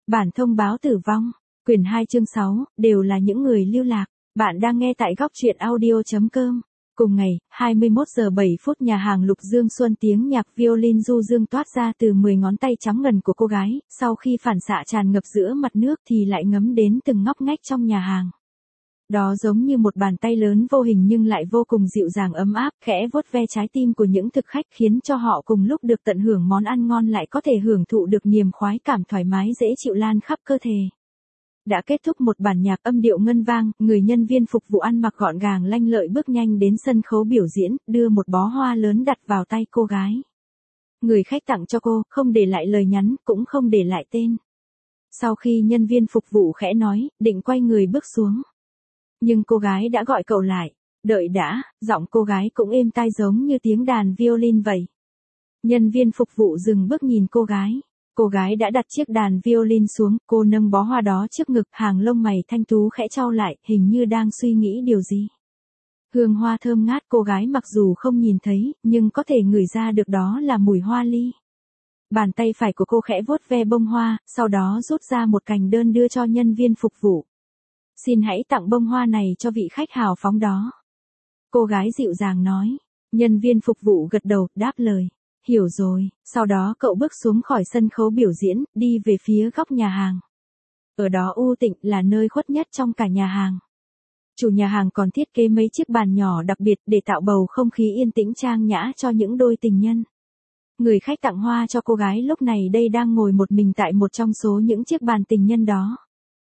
Bản thông báo tử vong, quyển 2 chương 6, đều là những người lưu lạc. Bạn đang nghe tại góc truyện audio.com. Cùng ngày, 21 giờ 7 phút nhà hàng Lục Dương Xuân tiếng nhạc violin du dương toát ra từ 10 ngón tay trắng ngần của cô gái, sau khi phản xạ tràn ngập giữa mặt nước thì lại ngấm đến từng ngóc ngách trong nhà hàng. Đó giống như một bàn tay lớn vô hình nhưng lại vô cùng dịu dàng ấm áp, khẽ vuốt ve trái tim của những thực khách khiến cho họ cùng lúc được tận hưởng món ăn ngon lại có thể hưởng thụ được niềm khoái cảm thoải mái dễ chịu lan khắp cơ thể. Đã kết thúc một bản nhạc âm điệu ngân vang, người nhân viên phục vụ ăn mặc gọn gàng lanh lợi bước nhanh đến sân khấu biểu diễn, đưa một bó hoa lớn đặt vào tay cô gái. Người khách tặng cho cô, không để lại lời nhắn, cũng không để lại tên. Sau khi nhân viên phục vụ khẽ nói, định quay người bước xuống. Nhưng cô gái đã gọi cậu lại. Đợi đã, giọng cô gái cũng êm tai giống như tiếng đàn violin vậy. Nhân viên phục vụ dừng bước nhìn cô gái. Cô gái đã đặt chiếc đàn violin xuống, cô nâng bó hoa đó trước ngực, hàng lông mày thanh tú khẽ chau lại, hình như đang suy nghĩ điều gì. Hương hoa thơm ngát cô gái mặc dù không nhìn thấy, nhưng có thể ngửi ra được đó là mùi hoa ly. Bàn tay phải của cô khẽ vuốt ve bông hoa, sau đó rút ra một cành đơn đưa cho nhân viên phục vụ. Xin hãy tặng bông hoa này cho vị khách hào phóng đó. Cô gái dịu dàng nói. Nhân viên phục vụ gật đầu, đáp lời. Hiểu rồi, sau đó cậu bước xuống khỏi sân khấu biểu diễn, đi về phía góc nhà hàng. Ở đó u tịnh là nơi khuất nhất trong cả nhà hàng. Chủ nhà hàng còn thiết kế mấy chiếc bàn nhỏ đặc biệt để tạo bầu không khí yên tĩnh trang nhã cho những đôi tình nhân. Người khách tặng hoa cho cô gái lúc này đây đang ngồi một mình tại một trong số những chiếc bàn tình nhân đó.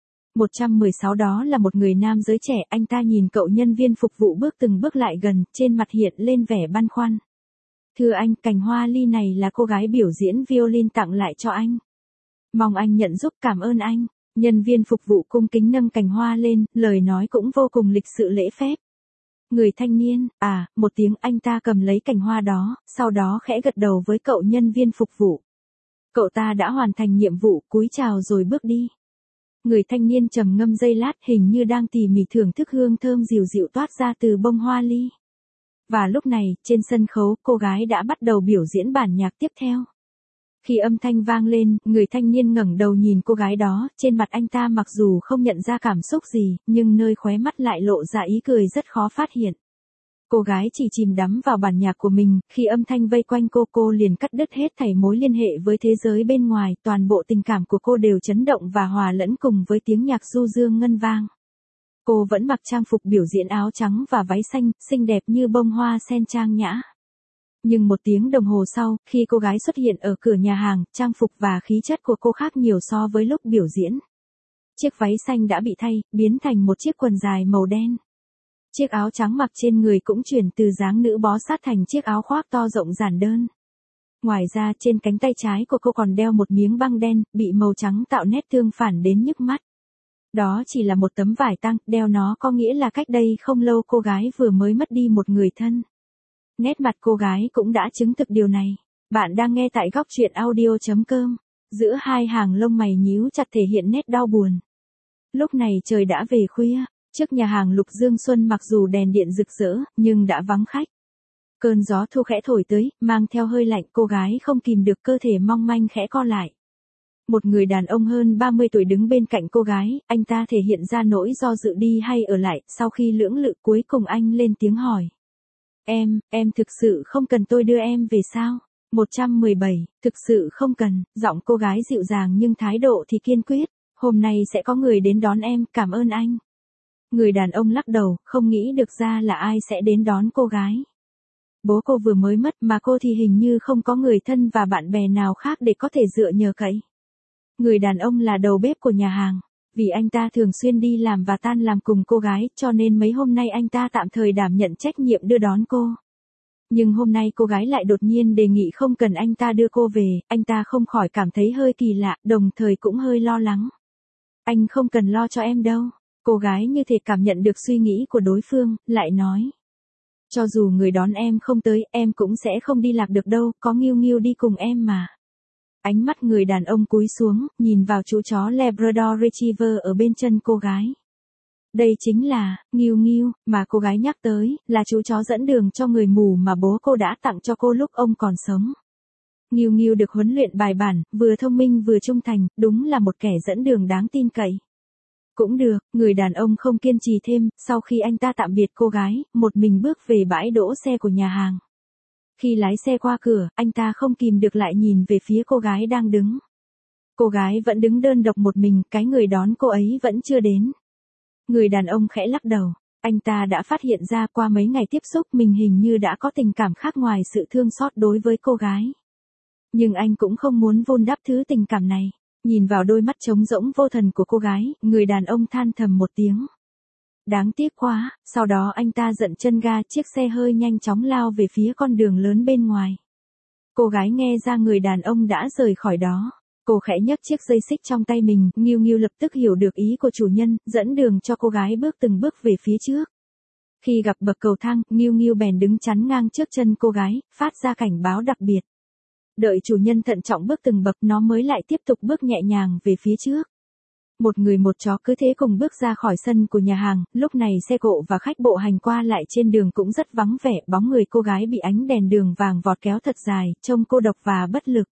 116 đó là một người nam giới trẻ, anh ta nhìn cậu nhân viên phục vụ bước từng bước lại gần, trên mặt hiện lên vẻ băn khoăn. Thưa anh, cành hoa ly này là cô gái biểu diễn violin tặng lại cho anh. Mong anh nhận giúp, cảm ơn anh. Nhân viên phục vụ cung kính nâng cành hoa lên, lời nói cũng vô cùng lịch sự lễ phép. Người thanh niên, một tiếng anh ta cầm lấy cành hoa đó, sau đó khẽ gật đầu với cậu nhân viên phục vụ. Cậu ta đã hoàn thành nhiệm vụ, cúi chào rồi bước đi. Người thanh niên trầm ngâm giây lát hình như đang tỉ mỉ thưởng thức hương thơm dịu dịu toát ra từ bông hoa ly. Và lúc này, trên sân khấu, cô gái đã bắt đầu biểu diễn bản nhạc tiếp theo. Khi âm thanh vang lên, người thanh niên ngẩng đầu nhìn cô gái đó, trên mặt anh ta mặc dù không nhận ra cảm xúc gì, nhưng nơi khóe mắt lại lộ ra ý cười rất khó phát hiện. Cô gái chỉ chìm đắm vào bản nhạc của mình, khi âm thanh vây quanh cô liền cắt đứt hết thảy mối liên hệ với thế giới bên ngoài, toàn bộ tình cảm của cô đều chấn động và hòa lẫn cùng với tiếng nhạc du dương ngân vang. Cô vẫn mặc trang phục biểu diễn áo trắng và váy xanh, xinh đẹp như bông hoa sen trang nhã. Nhưng 1 tiếng đồng hồ sau, khi cô gái xuất hiện ở cửa nhà hàng, trang phục và khí chất của cô khác nhiều so với lúc biểu diễn. Chiếc váy xanh đã bị thay, biến thành một chiếc quần dài màu đen. Chiếc áo trắng mặc trên người cũng chuyển từ dáng nữ bó sát thành chiếc áo khoác to rộng giản đơn. Ngoài ra trên cánh tay trái của cô còn đeo một miếng băng đen, bị màu trắng tạo nét tương phản đến nhức mắt. Đó chỉ là một tấm vải tang, đeo nó có nghĩa là cách đây không lâu cô gái vừa mới mất đi một người thân. Nét mặt cô gái cũng đã chứng thực điều này. Bạn đang nghe tại góc truyện audio.com. Giữa hai hàng lông mày nhíu chặt thể hiện nét đau buồn. Lúc này trời đã về khuya. Trước nhà hàng Lục Dương Xuân mặc dù đèn điện rực rỡ, nhưng đã vắng khách. Cơn gió thu khẽ thổi tới, mang theo hơi lạnh, cô gái không kìm được cơ thể mong manh khẽ co lại. Một người đàn ông hơn 30 tuổi đứng bên cạnh cô gái, anh ta thể hiện ra nỗi do dự đi hay ở lại, sau khi lưỡng lự cuối cùng anh lên tiếng hỏi. Em thực sự không cần tôi đưa em về sao? 117, thực sự không cần, giọng cô gái dịu dàng nhưng thái độ thì kiên quyết. Hôm nay sẽ có người đến đón em, cảm ơn anh. Người đàn ông lắc đầu, không nghĩ được ra là ai sẽ đến đón cô gái. Bố cô vừa mới mất mà cô thì hình như không có người thân và bạn bè nào khác để có thể dựa nhờ cậy. Người đàn ông là đầu bếp của nhà hàng. Vì anh ta thường xuyên đi làm và tan làm cùng cô gái, cho nên mấy hôm nay anh ta tạm thời đảm nhận trách nhiệm đưa đón cô. Nhưng hôm nay cô gái lại đột nhiên đề nghị không cần anh ta đưa cô về, anh ta không khỏi cảm thấy hơi kỳ lạ, đồng thời cũng hơi lo lắng. Anh không cần lo cho em đâu. Cô gái như thể cảm nhận được suy nghĩ của đối phương, lại nói. Cho dù người đón em không tới, em cũng sẽ không đi lạc được đâu, có Nghiêu Nghiêu đi cùng em mà. Ánh mắt người đàn ông cúi xuống, nhìn vào chú chó Labrador Retriever ở bên chân cô gái. Đây chính là, Nghiêu Nghiêu, mà cô gái nhắc tới, là chú chó dẫn đường cho người mù mà bố cô đã tặng cho cô lúc ông còn sống. Nghiêu Nghiêu được huấn luyện bài bản, vừa thông minh vừa trung thành, đúng là một kẻ dẫn đường đáng tin cậy. Cũng được, người đàn ông không kiên trì thêm, sau khi anh ta tạm biệt cô gái, một mình bước về bãi đỗ xe của nhà hàng. Khi lái xe qua cửa, anh ta không kìm được lại nhìn về phía cô gái đang đứng. Cô gái vẫn đứng đơn độc một mình, cái người đón cô ấy vẫn chưa đến. Người đàn ông khẽ lắc đầu. Anh ta đã phát hiện ra qua mấy ngày tiếp xúc mình hình như đã có tình cảm khác ngoài sự thương xót đối với cô gái. Nhưng anh cũng không muốn vun đắp thứ tình cảm này. Nhìn vào đôi mắt trống rỗng vô thần của cô gái, người đàn ông than thầm một tiếng. Đáng tiếc quá, sau đó anh ta giận chân ga, chiếc xe hơi nhanh chóng lao về phía con đường lớn bên ngoài. Cô gái nghe ra người đàn ông đã rời khỏi đó. Cô khẽ nhấc chiếc dây xích trong tay mình, Nghiêu Nghiêu lập tức hiểu được ý của chủ nhân, dẫn đường cho cô gái bước từng bước về phía trước. Khi gặp bậc cầu thang, Nghiêu Nghiêu bèn đứng chắn ngang trước chân cô gái, phát ra cảnh báo đặc biệt. Đợi chủ nhân thận trọng bước từng bậc nó mới lại tiếp tục bước nhẹ nhàng về phía trước. Một người một chó cứ thế cùng bước ra khỏi sân của nhà hàng, lúc này xe cộ và khách bộ hành qua lại trên đường cũng rất vắng vẻ, bóng người cô gái bị ánh đèn đường vàng vọt kéo thật dài, trông cô độc và bất lực.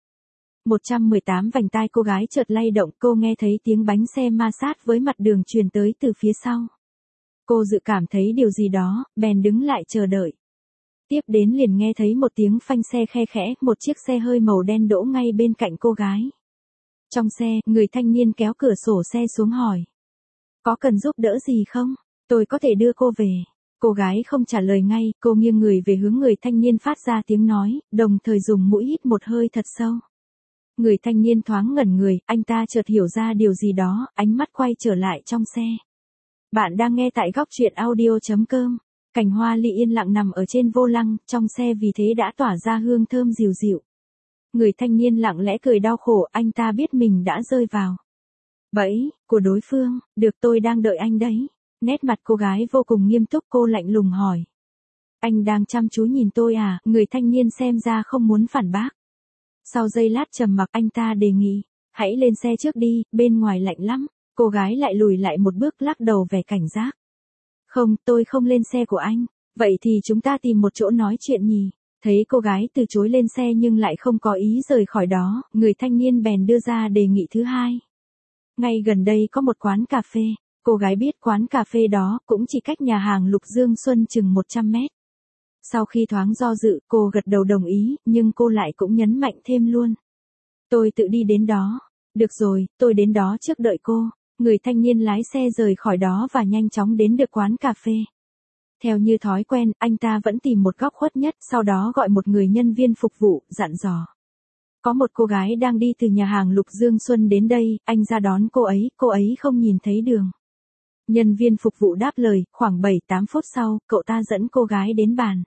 118 vành tai cô gái chợt lay động, cô nghe thấy tiếng bánh xe ma sát với mặt đường truyền tới từ phía sau. Cô dự cảm thấy điều gì đó, bèn đứng lại chờ đợi. Tiếp đến liền nghe thấy một tiếng phanh xe khe khẽ, một chiếc xe hơi màu đen đỗ ngay bên cạnh cô gái. Trong xe, người thanh niên kéo cửa sổ xe xuống hỏi. Có cần giúp đỡ gì không? Tôi có thể đưa cô về. Cô gái không trả lời ngay, cô nghiêng người về hướng người thanh niên phát ra tiếng nói, đồng thời dùng mũi hít một hơi thật sâu. Người thanh niên thoáng ngẩn người, anh ta chợt hiểu ra điều gì đó, ánh mắt quay trở lại trong xe. Bạn đang nghe tại góc truyện audio.com. Cành hoa ly yên lặng nằm ở trên vô lăng, trong xe vì thế đã tỏa ra hương thơm dịu dịu. Người thanh niên lặng lẽ cười đau khổ, anh ta biết mình đã rơi vào bẫy của đối phương. Được, tôi đang đợi anh đấy. Nét mặt cô gái vô cùng nghiêm túc, cô lạnh lùng hỏi. Anh đang chăm chú nhìn tôi à? Người thanh niên xem ra không muốn phản bác. Sau giây lát trầm mặc, anh ta đề nghị, hãy lên xe trước đi, bên ngoài lạnh lắm. Cô gái lại lùi lại một bước, lắc đầu vẻ cảnh giác. Không, tôi không lên xe của anh. Vậy thì chúng ta tìm một chỗ nói chuyện nhỉ? Thấy cô gái từ chối lên xe nhưng lại không có ý rời khỏi đó, người thanh niên bèn đưa ra đề nghị thứ hai. Ngay gần đây có một quán cà phê. Cô gái biết quán cà phê đó cũng chỉ cách nhà hàng Lục Dương Xuân chừng 100 mét. Sau khi thoáng do dự, cô gật đầu đồng ý, nhưng cô lại cũng nhấn mạnh thêm luôn. Tôi tự đi đến đó. Được rồi, tôi đến đó trước đợi cô. Người thanh niên lái xe rời khỏi đó và nhanh chóng đến được quán cà phê. Theo như thói quen, anh ta vẫn tìm một góc khuất nhất, sau đó gọi một người nhân viên phục vụ, dặn dò. Có một cô gái đang đi từ nhà hàng Lục Dương Xuân đến đây, anh ra đón cô ấy không nhìn thấy đường. Nhân viên phục vụ đáp lời, khoảng 7-8 phút sau, cậu ta dẫn cô gái đến bàn.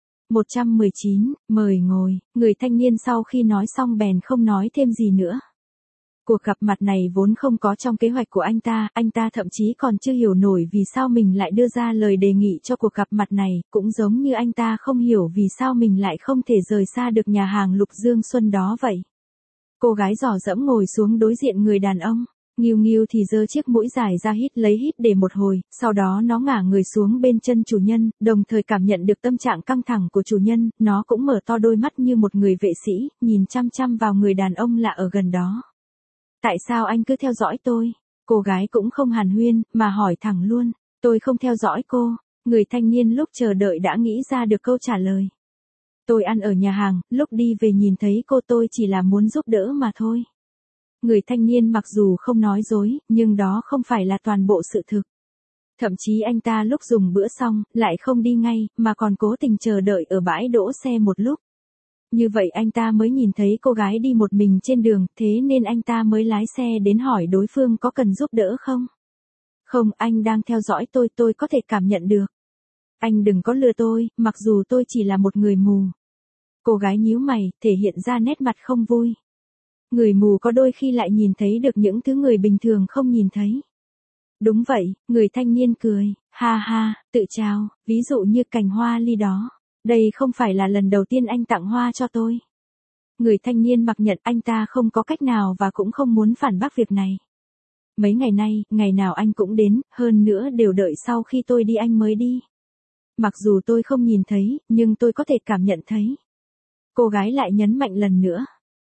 119, mời ngồi. Người thanh niên sau khi nói xong bèn không nói thêm gì nữa. Cuộc gặp mặt này vốn không có trong kế hoạch của anh ta thậm chí còn chưa hiểu nổi vì sao mình lại đưa ra lời đề nghị cho cuộc gặp mặt này, cũng giống như anh ta không hiểu vì sao mình lại không thể rời xa được nhà hàng Lục Dương Xuân đó vậy. Cô gái dò dẫm ngồi xuống đối diện người đàn ông, Nghiêu Nghiêu thì giơ chiếc mũi dài ra hít để một hồi, sau đó nó ngả người xuống bên chân chủ nhân, đồng thời cảm nhận được tâm trạng căng thẳng của chủ nhân, nó cũng mở to đôi mắt như một người vệ sĩ, nhìn chăm chăm vào người đàn ông lạ ở gần đó. Tại sao anh cứ theo dõi tôi? Cô gái cũng không hàn huyên, mà hỏi thẳng luôn. Tôi không theo dõi cô. Người thanh niên lúc chờ đợi đã nghĩ ra được câu trả lời. Tôi ăn ở nhà hàng, lúc đi về nhìn thấy cô tôi chỉ là muốn giúp đỡ mà thôi. Người thanh niên mặc dù không nói dối, nhưng đó không phải là toàn bộ sự thực. Thậm chí anh ta lúc dùng bữa xong, lại không đi ngay, mà còn cố tình chờ đợi ở bãi đỗ xe một lúc. Như vậy anh ta mới nhìn thấy cô gái đi một mình trên đường, thế nên anh ta mới lái xe đến hỏi đối phương có cần giúp đỡ không. Không, anh đang theo dõi tôi có thể cảm nhận được. Anh đừng có lừa tôi, mặc dù tôi chỉ là một người mù. Cô gái nhíu mày, thể hiện ra nét mặt không vui. Người mù có đôi khi lại nhìn thấy được những thứ người bình thường không nhìn thấy. Đúng vậy, người thanh niên cười, ha ha, tự chào, ví dụ như cành hoa ly đó. Đây không phải là lần đầu tiên anh tặng hoa cho tôi. Người thanh niên mặc nhận, anh ta không có cách nào và cũng không muốn phản bác việc này. Mấy ngày nay, ngày nào anh cũng đến, hơn nữa đều đợi sau khi tôi đi anh mới đi. Mặc dù tôi không nhìn thấy, nhưng tôi có thể cảm nhận thấy. Cô gái lại nhấn mạnh lần nữa.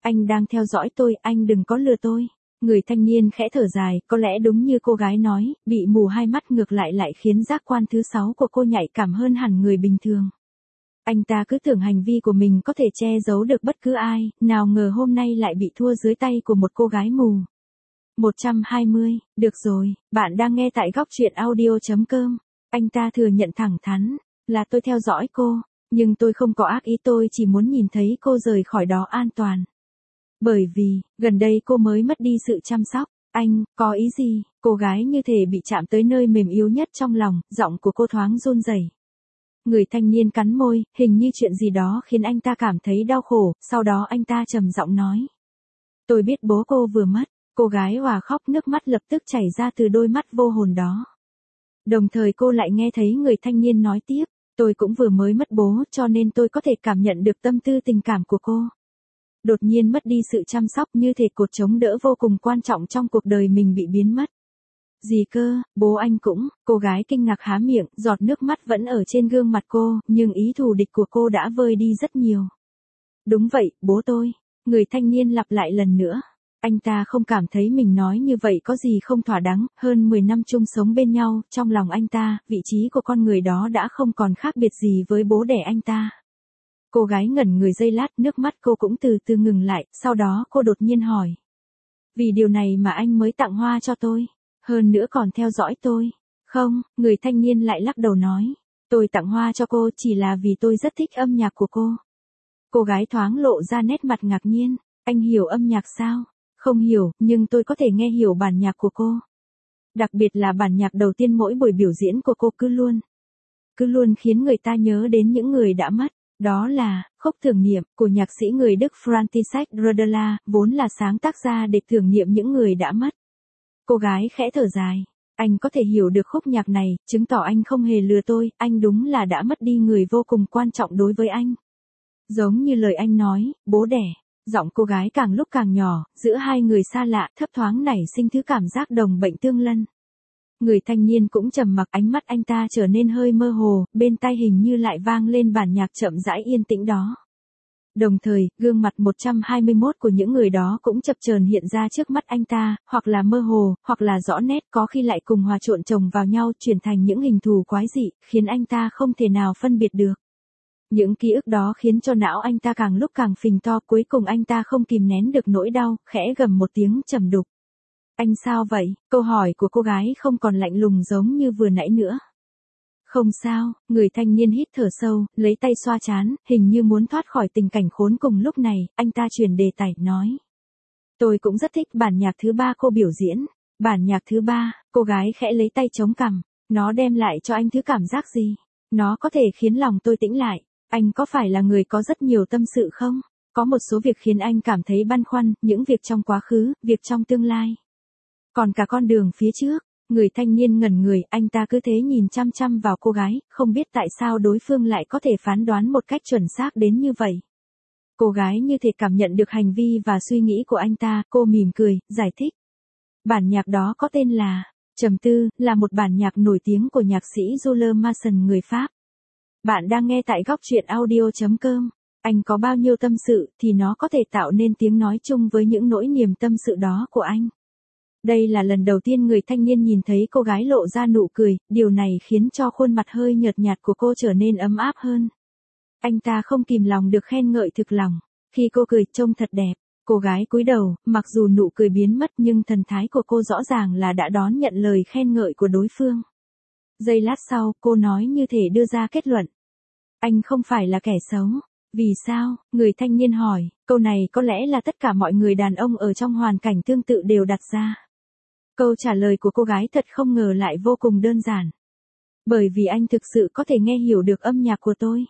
Anh đang theo dõi tôi, anh đừng có lừa tôi. Người thanh niên khẽ thở dài, có lẽ đúng như cô gái nói, bị mù hai mắt ngược lại khiến giác quan thứ 6 của cô nhạy cảm hơn hẳn người bình thường. Anh ta cứ tưởng hành vi của mình có thể che giấu được bất cứ ai, nào ngờ hôm nay lại bị thua dưới tay của một cô gái mù. 120, được rồi, bạn đang nghe tại góc truyện audio.com. Anh ta thừa nhận thẳng thắn, là tôi theo dõi cô, nhưng tôi không có ác ý, tôi chỉ muốn nhìn thấy cô rời khỏi đó an toàn. Bởi vì, gần đây cô mới mất đi sự chăm sóc. Anh, có ý gì? Cô gái như thể bị chạm tới nơi mềm yếu nhất trong lòng, giọng của cô thoáng run rẩy. Người thanh niên cắn môi, hình như chuyện gì đó khiến anh ta cảm thấy đau khổ, sau đó anh ta trầm giọng nói. Tôi biết bố cô vừa mất. Cô gái òa khóc, nước mắt lập tức chảy ra từ đôi mắt vô hồn đó. Đồng thời cô lại nghe thấy người thanh niên nói tiếp, tôi cũng vừa mới mất bố cho nên tôi có thể cảm nhận được tâm tư tình cảm của cô. Đột nhiên mất đi sự chăm sóc, như thể cột chống đỡ vô cùng quan trọng trong cuộc đời mình bị biến mất. Gì cơ, bố anh cũng, cô gái kinh ngạc há miệng, giọt nước mắt vẫn ở trên gương mặt cô, nhưng ý thù địch của cô đã vơi đi rất nhiều. Đúng vậy, bố tôi, người thanh niên lặp lại lần nữa. Anh ta không cảm thấy mình nói như vậy có gì không thỏa đáng, hơn 10 năm chung sống bên nhau, trong lòng anh ta, vị trí của con người đó đã không còn khác biệt gì với bố đẻ anh ta. Cô gái ngẩn người giây lát, nước mắt cô cũng từ từ ngừng lại, sau đó cô đột nhiên hỏi. Vì điều này mà anh mới tặng hoa cho tôi, hơn nữa còn theo dõi tôi. Không, người thanh niên lại lắc đầu nói. Tôi tặng hoa cho cô chỉ là vì tôi rất thích âm nhạc của cô. Cô gái thoáng lộ ra nét mặt ngạc nhiên. Anh hiểu âm nhạc sao? Không hiểu, nhưng tôi có thể nghe hiểu bản nhạc của cô. Đặc biệt là bản nhạc đầu tiên mỗi buổi biểu diễn của cô cứ luôn khiến người ta nhớ đến những người đã mất. Đó là, khúc tưởng niệm, của nhạc sĩ người Đức František Rudela, vốn là sáng tác ra để tưởng niệm những người đã mất. Cô gái khẽ thở dài. Anh có thể hiểu được khúc nhạc này, chứng tỏ anh không hề lừa tôi, anh đúng là đã mất đi người vô cùng quan trọng đối với anh. Giống như lời anh nói, bố đẻ. Giọng cô gái càng lúc càng nhỏ, giữa hai người xa lạ, thấp thoáng nảy sinh thứ cảm giác đồng bệnh tương lân. Người thanh niên cũng trầm mặc, ánh mắt anh ta trở nên hơi mơ hồ, bên tai hình như lại vang lên bản nhạc chậm rãi yên tĩnh đó. Đồng thời, gương mặt 121 của những người đó cũng chập chờn hiện ra trước mắt anh ta, hoặc là mơ hồ, hoặc là rõ nét, có khi lại cùng hòa trộn chồng vào nhau, chuyển thành những hình thù quái dị, khiến anh ta không thể nào phân biệt được. Những ký ức đó khiến cho não anh ta càng lúc càng phình to, cuối cùng anh ta không kìm nén được nỗi đau, khẽ gầm một tiếng trầm đục. Anh sao vậy? Câu hỏi của cô gái không còn lạnh lùng giống như vừa nãy nữa. Không sao, người thanh niên hít thở sâu, lấy tay xoa trán, hình như muốn thoát khỏi tình cảnh khốn cùng lúc này, anh ta chuyển đề tài, nói. Tôi cũng rất thích bản nhạc thứ 3 cô biểu diễn. Bản nhạc thứ 3, cô gái khẽ lấy tay chống cằm. Nó đem lại cho anh thứ cảm giác gì? Nó có thể khiến lòng tôi tĩnh lại. Anh có phải là người có rất nhiều tâm sự không? Có một số việc khiến anh cảm thấy băn khoăn, những việc trong quá khứ, việc trong tương lai. Còn cả con đường phía trước. Người thanh niên ngẩn người, anh ta cứ thế nhìn chăm chăm vào cô gái, không biết tại sao đối phương lại có thể phán đoán một cách chuẩn xác đến như vậy. Cô gái như thể cảm nhận được hành vi và suy nghĩ của anh ta, cô mỉm cười, giải thích. Bản nhạc đó có tên là, trầm tư, là một bản nhạc nổi tiếng của nhạc sĩ Jules Masson người Pháp. Bạn đang nghe tại góc truyện audio.com. Anh có bao nhiêu tâm sự thì nó có thể tạo nên tiếng nói chung với những nỗi niềm tâm sự đó của anh. Đây là lần đầu tiên người thanh niên nhìn thấy cô gái lộ ra nụ cười, điều này khiến cho khuôn mặt hơi nhợt nhạt của cô trở nên ấm áp hơn. Anh ta không kìm lòng được khen ngợi thực lòng. Khi cô cười trông thật đẹp, cô gái cúi đầu, mặc dù nụ cười biến mất nhưng thần thái của cô rõ ràng là đã đón nhận lời khen ngợi của đối phương. Giây lát sau, cô nói như thể đưa ra kết luận. Anh không phải là kẻ xấu. Vì sao? Người thanh niên hỏi, câu này có lẽ là tất cả mọi người đàn ông ở trong hoàn cảnh tương tự đều đặt ra. Câu trả lời của cô gái thật không ngờ lại vô cùng đơn giản. Bởi vì anh thực sự có thể nghe hiểu được âm nhạc của tôi.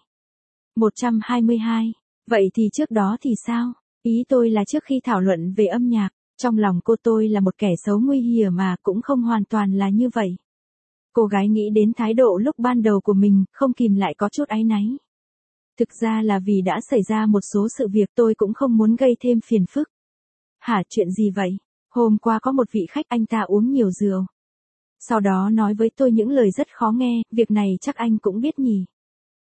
122. Vậy thì trước đó thì sao? Ý tôi là trước khi thảo luận về âm nhạc, trong lòng cô tôi là một kẻ xấu nguy hiểm mà cũng không hoàn toàn là như vậy. Cô gái nghĩ đến thái độ lúc ban đầu của mình, không kìm lại có chút áy náy. Thực ra là vì đã xảy ra một số sự việc tôi cũng không muốn gây thêm phiền phức. Hả, chuyện gì vậy? Hôm qua có một vị khách, anh ta uống nhiều rượu. Sau đó nói với tôi những lời rất khó nghe, việc này chắc anh cũng biết nhỉ.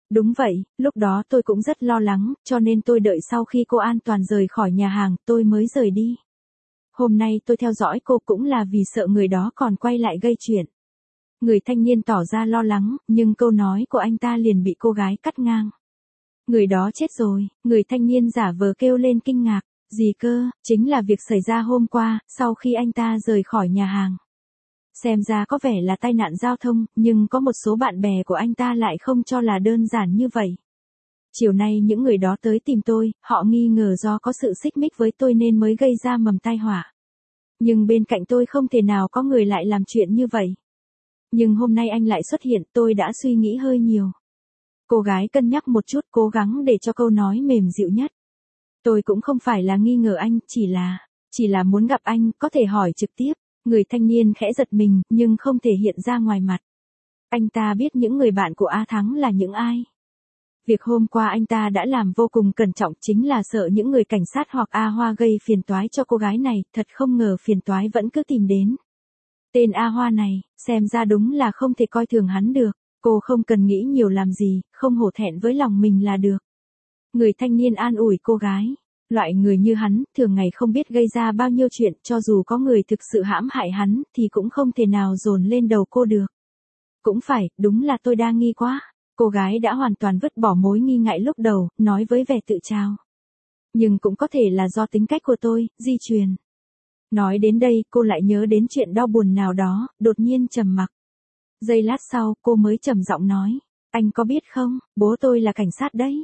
Đúng vậy, lúc đó tôi cũng rất lo lắng, cho nên tôi đợi sau khi cô an toàn rời khỏi nhà hàng, tôi mới rời đi. Hôm nay tôi theo dõi cô cũng là vì sợ người đó còn quay lại gây chuyện. Người thanh niên tỏ ra lo lắng, nhưng câu nói của anh ta liền bị cô gái cắt ngang. Người đó chết rồi, người thanh niên giả vờ kêu lên kinh ngạc. Gì cơ, chính là việc xảy ra hôm qua, sau khi anh ta rời khỏi nhà hàng. Xem ra có vẻ là tai nạn giao thông, nhưng có một số bạn bè của anh ta lại không cho là đơn giản như vậy. Chiều nay những người đó tới tìm tôi, họ nghi ngờ do có sự xích mích với tôi nên mới gây ra mầm tai họa. Nhưng bên cạnh tôi không thể nào có người lại làm chuyện như vậy. Nhưng hôm nay anh lại xuất hiện, tôi đã suy nghĩ hơi nhiều. Cô gái cân nhắc một chút, cố gắng để cho câu nói mềm dịu nhất. Tôi cũng không phải là nghi ngờ anh, chỉ là muốn gặp anh, có thể hỏi trực tiếp. Người thanh niên khẽ giật mình, nhưng không thể hiện ra ngoài mặt. Anh ta biết những người bạn của A Thắng là những ai. Việc hôm qua anh ta đã làm vô cùng cẩn trọng chính là sợ những người cảnh sát hoặc A Hoa gây phiền toái cho cô gái này, thật không ngờ phiền toái vẫn cứ tìm đến. Tên A Hoa này, xem ra đúng là không thể coi thường hắn được, cô không cần nghĩ nhiều làm gì, không hổ thẹn với lòng mình là được. Người thanh niên an ủi cô gái. Loại người như hắn, thường ngày không biết gây ra bao nhiêu chuyện, cho dù có người thực sự hãm hại hắn, thì cũng không thể nào dồn lên đầu cô được. Cũng phải, đúng là tôi đa nghi quá. Cô gái đã hoàn toàn vứt bỏ mối nghi ngại lúc đầu, nói với vẻ tự trao. Nhưng cũng có thể là do tính cách của tôi, di truyền. Nói đến đây, cô lại nhớ đến chuyện đau buồn nào đó, đột nhiên trầm mặc. Giây lát sau, cô mới trầm giọng nói. Anh có biết không, bố tôi là cảnh sát đấy.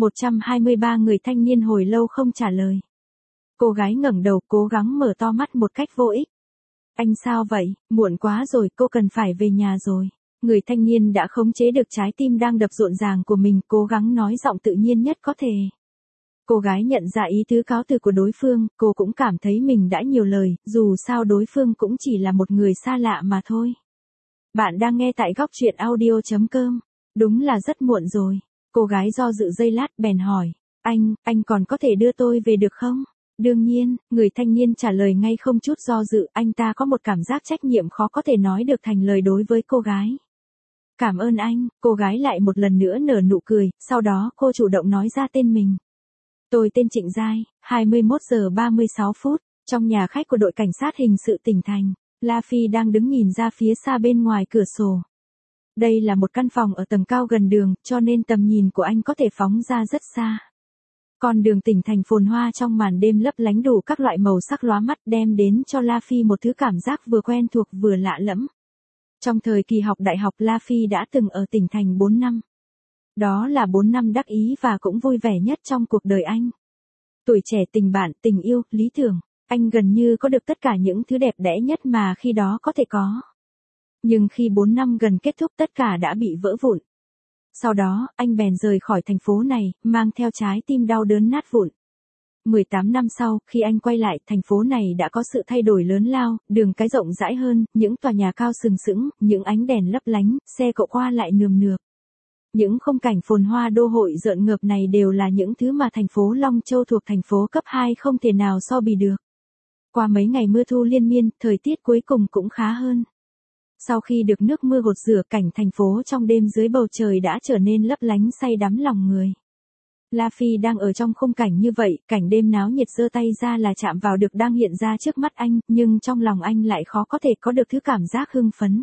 123 người thanh niên hồi lâu không trả lời. Cô gái ngẩng đầu cố gắng mở to mắt một cách vô ích. Anh sao vậy, muộn quá rồi, cô cần phải về nhà rồi. Người thanh niên đã khống chế được trái tim đang đập rộn ràng của mình, cố gắng nói giọng tự nhiên nhất có thể. Cô gái nhận ra ý tứ cáo từ của đối phương, cô cũng cảm thấy mình đã nhiều lời, dù sao đối phương cũng chỉ là một người xa lạ mà thôi. Bạn đang nghe tại góc truyện audio.com. Đúng là rất muộn rồi. Cô gái do dự giây lát bèn hỏi, anh còn có thể đưa tôi về được không? Đương nhiên, người thanh niên trả lời ngay không chút do dự, anh ta có một cảm giác trách nhiệm khó có thể nói được thành lời đối với cô gái. Cảm ơn anh, cô gái lại một lần nữa nở nụ cười, sau đó cô chủ động nói ra tên mình. Tôi tên Trịnh Giai, 21 giờ 36 phút, trong nhà khách của đội cảnh sát hình sự tỉnh thành, La Phi đang đứng nhìn ra phía xa bên ngoài cửa sổ. Đây là một căn phòng ở tầng cao gần đường, cho nên tầm nhìn của anh có thể phóng ra rất xa. Con đường tỉnh thành phồn hoa trong màn đêm lấp lánh đủ các loại màu sắc lóa mắt đem đến cho La Phi một thứ cảm giác vừa quen thuộc vừa lạ lẫm. Trong thời kỳ học đại học La Phi đã từng ở tỉnh thành 4 năm. Đó là 4 năm đắc ý và cũng vui vẻ nhất trong cuộc đời anh. Tuổi trẻ tình bạn, tình yêu, lý tưởng, anh gần như có được tất cả những thứ đẹp đẽ nhất mà khi đó có thể có. Nhưng khi 4 năm gần kết thúc tất cả đã bị vỡ vụn. Sau đó, anh bèn rời khỏi thành phố này, mang theo trái tim đau đớn nát vụn. 18 năm sau, khi anh quay lại, thành phố này đã có sự thay đổi lớn lao, đường cái rộng rãi hơn, những tòa nhà cao sừng sững, những ánh đèn lấp lánh, xe cộ qua lại nườm nượp. Những khung cảnh phồn hoa đô hội rợn ngợp này đều là những thứ mà thành phố Long Châu thuộc thành phố cấp 2 không thể nào so bì được. Qua mấy ngày mưa thu liên miên, thời tiết cuối cùng cũng khá hơn. Sau khi được nước mưa gột rửa, cảnh thành phố trong đêm dưới bầu trời đã trở nên lấp lánh say đắm lòng người. La Phi đang ở trong khung cảnh như vậy, cảnh đêm náo nhiệt giơ tay ra là chạm vào được đang hiện ra trước mắt anh, nhưng trong lòng anh lại khó có thể có được thứ cảm giác hưng phấn.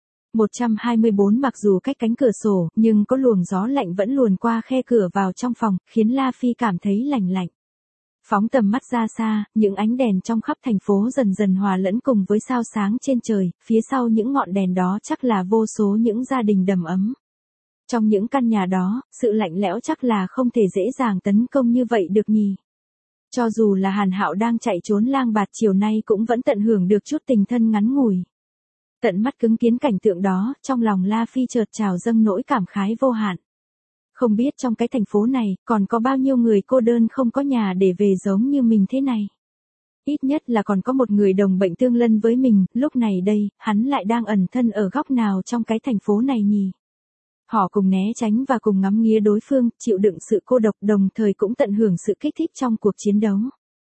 124 mặc dù cách cánh cửa sổ, nhưng có luồng gió lạnh vẫn luồn qua khe cửa vào trong phòng, khiến La Phi cảm thấy lành lạnh. Phóng tầm mắt ra xa, những ánh đèn trong khắp thành phố dần dần hòa lẫn cùng với sao sáng trên trời, phía sau những ngọn đèn đó chắc là vô số những gia đình đầm ấm. Trong những căn nhà đó, sự lạnh lẽo chắc là không thể dễ dàng tấn công như vậy được nhỉ. Cho dù là Hàn Hạo đang chạy trốn lang bạt chiều nay cũng vẫn tận hưởng được chút tình thân ngắn ngủi. Tận mắt chứng kiến cảnh tượng đó, trong lòng La Phi chợt trào dâng nỗi cảm khái vô hạn. Không biết trong cái thành phố này, còn có bao nhiêu người cô đơn không có nhà để về giống như mình thế này. Ít nhất là còn có một người đồng bệnh tương lân với mình, lúc này đây, hắn lại đang ẩn thân ở góc nào trong cái thành phố này nhỉ? Họ cùng né tránh và cùng ngắm nghía đối phương, chịu đựng sự cô độc đồng thời cũng tận hưởng sự kích thích trong cuộc chiến đấu.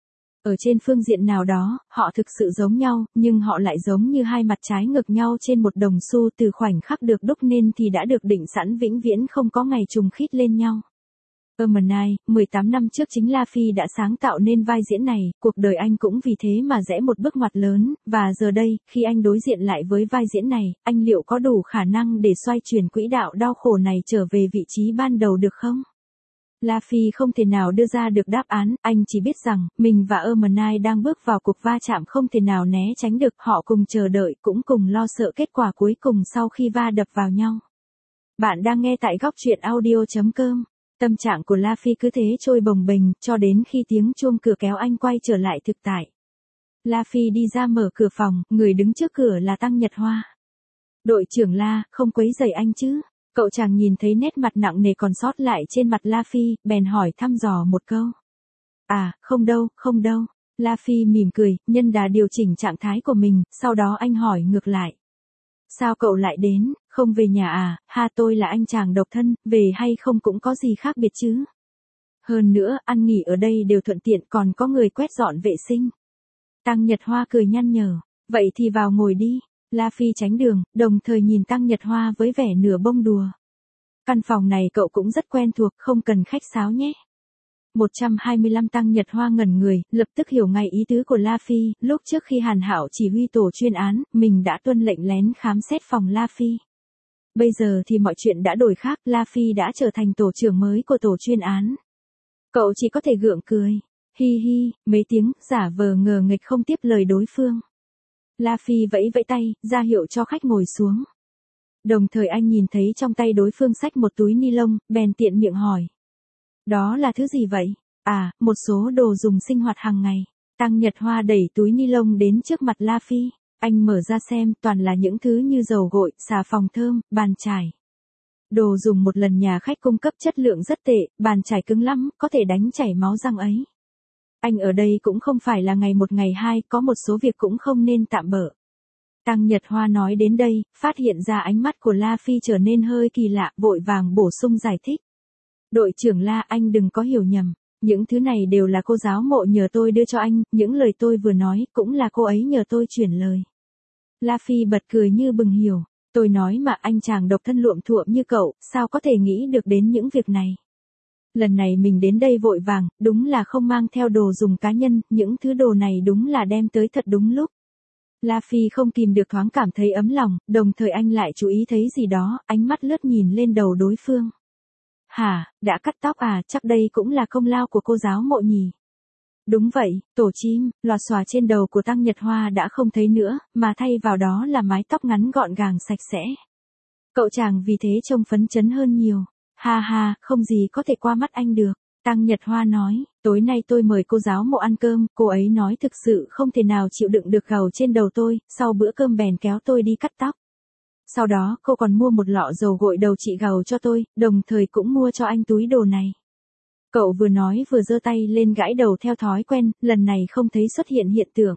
Ở trên phương diện nào đó, họ thực sự giống nhau, nhưng họ lại giống như hai mặt trái ngược nhau trên một đồng xu, từ khoảnh khắc được đúc nên thì đã được định sẵn vĩnh viễn không có ngày trùng khít lên nhau. Ermenai, 18 năm trước chính La Phi đã sáng tạo nên vai diễn này, cuộc đời anh cũng vì thế mà rẽ một bước ngoặt lớn, và giờ đây, khi anh đối diện lại với vai diễn này, anh liệu có đủ khả năng để xoay chuyển quỹ đạo đau khổ này trở về vị trí ban đầu được không? La Phi không thể nào đưa ra được đáp án, anh chỉ biết rằng, mình và Ermenai đang bước vào cuộc va chạm không thể nào né tránh được, họ cùng chờ đợi, cũng cùng lo sợ kết quả cuối cùng sau khi va đập vào nhau. Bạn đang nghe tại góc truyện audio.com. Tâm trạng của La Phi cứ thế trôi bồng bềnh, cho đến khi tiếng chuông cửa kéo anh quay trở lại thực tại. La Phi đi ra mở cửa phòng, người đứng trước cửa là Tăng Nhật Hoa. Đội trưởng La, không quấy rầy anh chứ? Cậu chàng nhìn thấy nét mặt nặng nề còn sót lại trên mặt La Phi, bèn hỏi thăm dò một câu. À, không đâu, không đâu. La Phi mỉm cười, nhân đà điều chỉnh trạng thái của mình, sau đó anh hỏi ngược lại. Sao cậu lại đến, không về nhà à? Ha, tôi là anh chàng độc thân, về hay không cũng có gì khác biệt chứ. Hơn nữa, ăn nghỉ ở đây đều thuận tiện, còn có người quét dọn vệ sinh. Tăng Nhật Hoa cười nhăn nhở, vậy thì vào ngồi đi. La Phi tránh đường, đồng thời nhìn Tăng Nhật Hoa với vẻ nửa bông đùa. Căn phòng này cậu cũng rất quen thuộc, không cần khách sáo nhé. 125 Tăng Nhật Hoa ngẩn người, lập tức hiểu ngay ý tứ của La Phi, lúc trước khi Hàn Hạo chỉ huy tổ chuyên án, mình đã tuân lệnh lén khám xét phòng La Phi. Bây giờ thì mọi chuyện đã đổi khác, La Phi đã trở thành tổ trưởng mới của tổ chuyên án. Cậu chỉ có thể gượng cười. Hi hi, mấy tiếng, giả vờ ngờ nghịch không tiếp lời đối phương. La Phi vẫy vẫy tay, ra hiệu cho khách ngồi xuống. Đồng thời anh nhìn thấy trong tay đối phương xách một túi ni lông, bèn tiện miệng hỏi. Đó là thứ gì vậy? À, một số đồ dùng sinh hoạt hàng ngày. Tăng Nhật Hoa đẩy túi ni lông đến trước mặt La Phi. Anh mở ra xem, toàn là những thứ như dầu gội, xà phòng thơm, bàn chải. Đồ dùng một lần nhà khách cung cấp chất lượng rất tệ, bàn chải cứng lắm, có thể đánh chảy máu răng ấy. Anh ở đây cũng không phải là ngày một ngày hai, có một số việc cũng không nên tạm bợ. Tăng Nhật Hoa nói đến đây, phát hiện ra ánh mắt của La Phi trở nên hơi kỳ lạ, vội vàng bổ sung giải thích. Đội trưởng La, anh đừng có hiểu nhầm, những thứ này đều là cô giáo mộ nhờ tôi đưa cho anh, những lời tôi vừa nói cũng là cô ấy nhờ tôi chuyển lời. La Phi bật cười như bừng hiểu, tôi nói mà anh chàng độc thân luộm thuộm như cậu, sao có thể nghĩ được đến những việc này. Lần này mình đến đây vội vàng, đúng là không mang theo đồ dùng cá nhân, những thứ đồ này đúng là đem tới thật đúng lúc. La Phi không kìm được thoáng cảm thấy ấm lòng, đồng thời anh lại chú ý thấy gì đó, ánh mắt lướt nhìn lên đầu đối phương. Hả, đã cắt tóc à, chắc đây cũng là công lao của cô giáo mộ nhỉ. Đúng vậy, tổ chim, lòa xòa trên đầu của Tăng Nhật Hoa đã không thấy nữa, mà thay vào đó là mái tóc ngắn gọn gàng sạch sẽ. Cậu chàng vì thế trông phấn chấn hơn nhiều. Ha ha, không gì có thể qua mắt anh được. Tăng Nhật Hoa nói, tối nay tôi mời cô giáo mộ ăn cơm, cô ấy nói thực sự không thể nào chịu đựng được gầu trên đầu tôi, sau bữa cơm bèn kéo tôi đi cắt tóc. Sau đó cô còn mua một lọ dầu gội đầu trị gầu cho tôi, đồng thời cũng mua cho anh túi đồ này. Cậu vừa nói vừa giơ tay lên gãi đầu theo thói quen, lần này không thấy xuất hiện hiện tượng.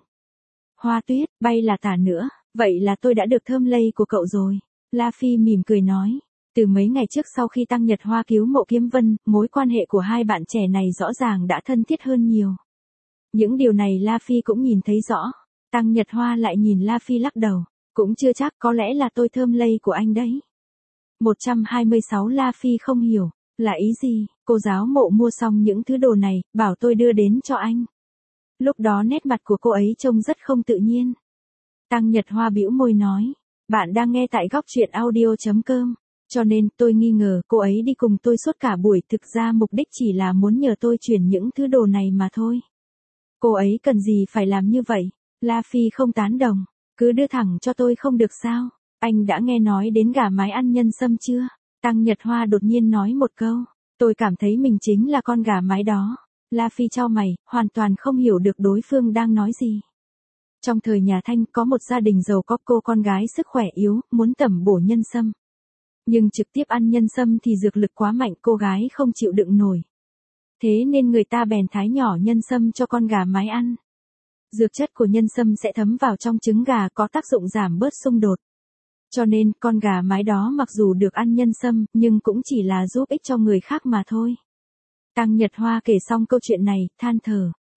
Hoa tuyết, bay là tả nữa, vậy là tôi đã được thơm lây của cậu rồi. La Phi mỉm cười nói. Từ mấy ngày trước sau khi Tăng Nhật Hoa cứu Mộ Kiếm Vân, mối quan hệ của hai bạn trẻ này rõ ràng đã thân thiết hơn nhiều. Những điều này La Phi cũng nhìn thấy rõ. Tăng Nhật Hoa lại nhìn La Phi lắc đầu. Cũng chưa chắc, có lẽ là tôi thơm lây của anh đấy. 126 La Phi không hiểu. Là ý gì? Cô giáo mộ mua xong những thứ đồ này, bảo tôi đưa đến cho anh. Lúc đó nét mặt của cô ấy trông rất không tự nhiên. Tăng Nhật Hoa bĩu môi nói. Bạn đang nghe tại góc truyện audio.com. Cho nên, tôi nghi ngờ cô ấy đi cùng tôi suốt cả buổi, thực ra mục đích chỉ là muốn nhờ tôi chuyển những thứ đồ này mà thôi. Cô ấy cần gì phải làm như vậy? La Phi không tán đồng. Cứ đưa thẳng cho tôi không được sao? Anh đã nghe nói đến gà mái ăn nhân sâm chưa? Tăng Nhật Hoa đột nhiên nói một câu. Tôi cảm thấy mình chính là con gà mái đó. La Phi chau mày, hoàn toàn không hiểu được đối phương đang nói gì. Trong thời nhà Thanh có một gia đình giàu có cô con gái sức khỏe yếu, muốn tẩm bổ nhân sâm. Nhưng trực tiếp ăn nhân sâm thì dược lực quá mạnh, cô gái không chịu đựng nổi. Thế nên người ta bèn thái nhỏ nhân sâm cho con gà mái ăn. Dược chất của nhân sâm sẽ thấm vào trong trứng gà, có tác dụng giảm bớt xung đột. Cho nên, con gà mái đó mặc dù được ăn nhân sâm, nhưng cũng chỉ là giúp ích cho người khác mà thôi. Tăng Nhật Hoa kể xong câu chuyện này, than thở.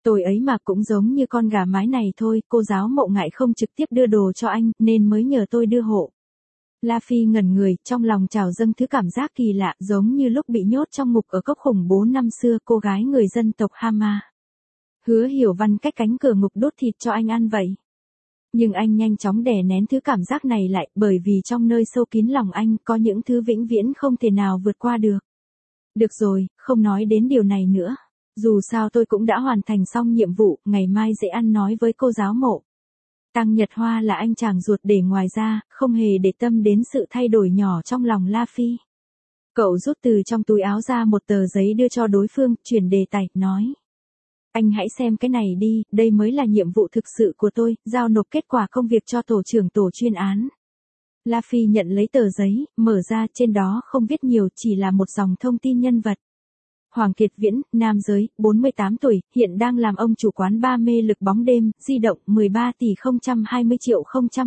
Tôi ấy mà cũng giống như con gà mái này thôi, cô giáo Mộ ngại không trực tiếp đưa đồ cho anh, nên mới nhờ tôi đưa hộ. La Phi ngẩn người, trong lòng trào dâng thứ cảm giác kỳ lạ, giống như lúc bị nhốt trong ngục ở cốc khủng bố năm xưa, cô gái người dân tộc Hama. Hứa Hiểu Văn cách cánh cửa ngục đốt thịt cho anh ăn vậy. Nhưng anh nhanh chóng đè nén thứ cảm giác này lại, bởi vì trong nơi sâu kín lòng anh có những thứ vĩnh viễn không thể nào vượt qua được. Được rồi, không nói đến điều này nữa. Dù sao tôi cũng đã hoàn thành xong nhiệm vụ, ngày mai dễ ăn nói với cô giáo Mộ. Tăng Nhật Hoa là anh chàng ruột để ngoài ra, không hề để tâm đến sự thay đổi nhỏ trong lòng La Phi. Cậu rút từ trong túi áo ra một tờ giấy đưa cho đối phương, chuyển đề tài, nói. Anh hãy xem cái này đi, đây mới là nhiệm vụ thực sự của tôi, giao nộp kết quả công việc cho tổ trưởng tổ chuyên án. La Phi nhận lấy tờ giấy, mở ra, trên đó không viết nhiều, chỉ là một dòng thông tin nhân vật. Hoàng Kiệt Viễn, nam giới, 48 tuổi, hiện đang làm ông chủ quán bar mê lực bóng đêm, di động 13 tỷ 020 triệu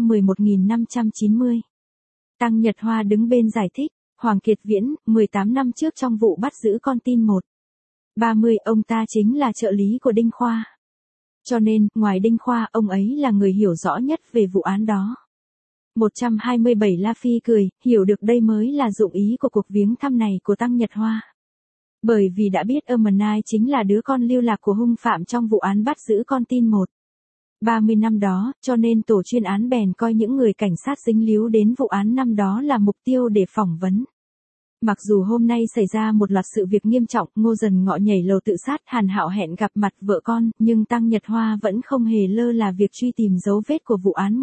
011.590. Tăng Nhật Hoa đứng bên giải thích, Hoàng Kiệt Viễn, 18 năm trước trong vụ bắt giữ con tin 130, ông ta chính là trợ lý của Đinh Khoa. Cho nên, ngoài Đinh Khoa, ông ấy là người hiểu rõ nhất về vụ án đó. 127 La Phi cười, hiểu được đây mới là dụng ý của cuộc viếng thăm này của Tăng Nhật Hoa. Bởi vì đã biết Ermenai chính là đứa con lưu lạc của hung phạm trong vụ án bắt giữ con tin 130 năm đó, cho nên tổ chuyên án bèn coi những người cảnh sát dính líu đến vụ án năm đó là mục tiêu để phỏng vấn. Mặc dù hôm nay xảy ra một loạt sự việc nghiêm trọng, Ngô Dần Ngọ nhảy lầu tự sát, Hàn Hạo hẹn gặp mặt vợ con, nhưng Tăng Nhật Hoa vẫn không hề lơ là việc truy tìm dấu vết của vụ án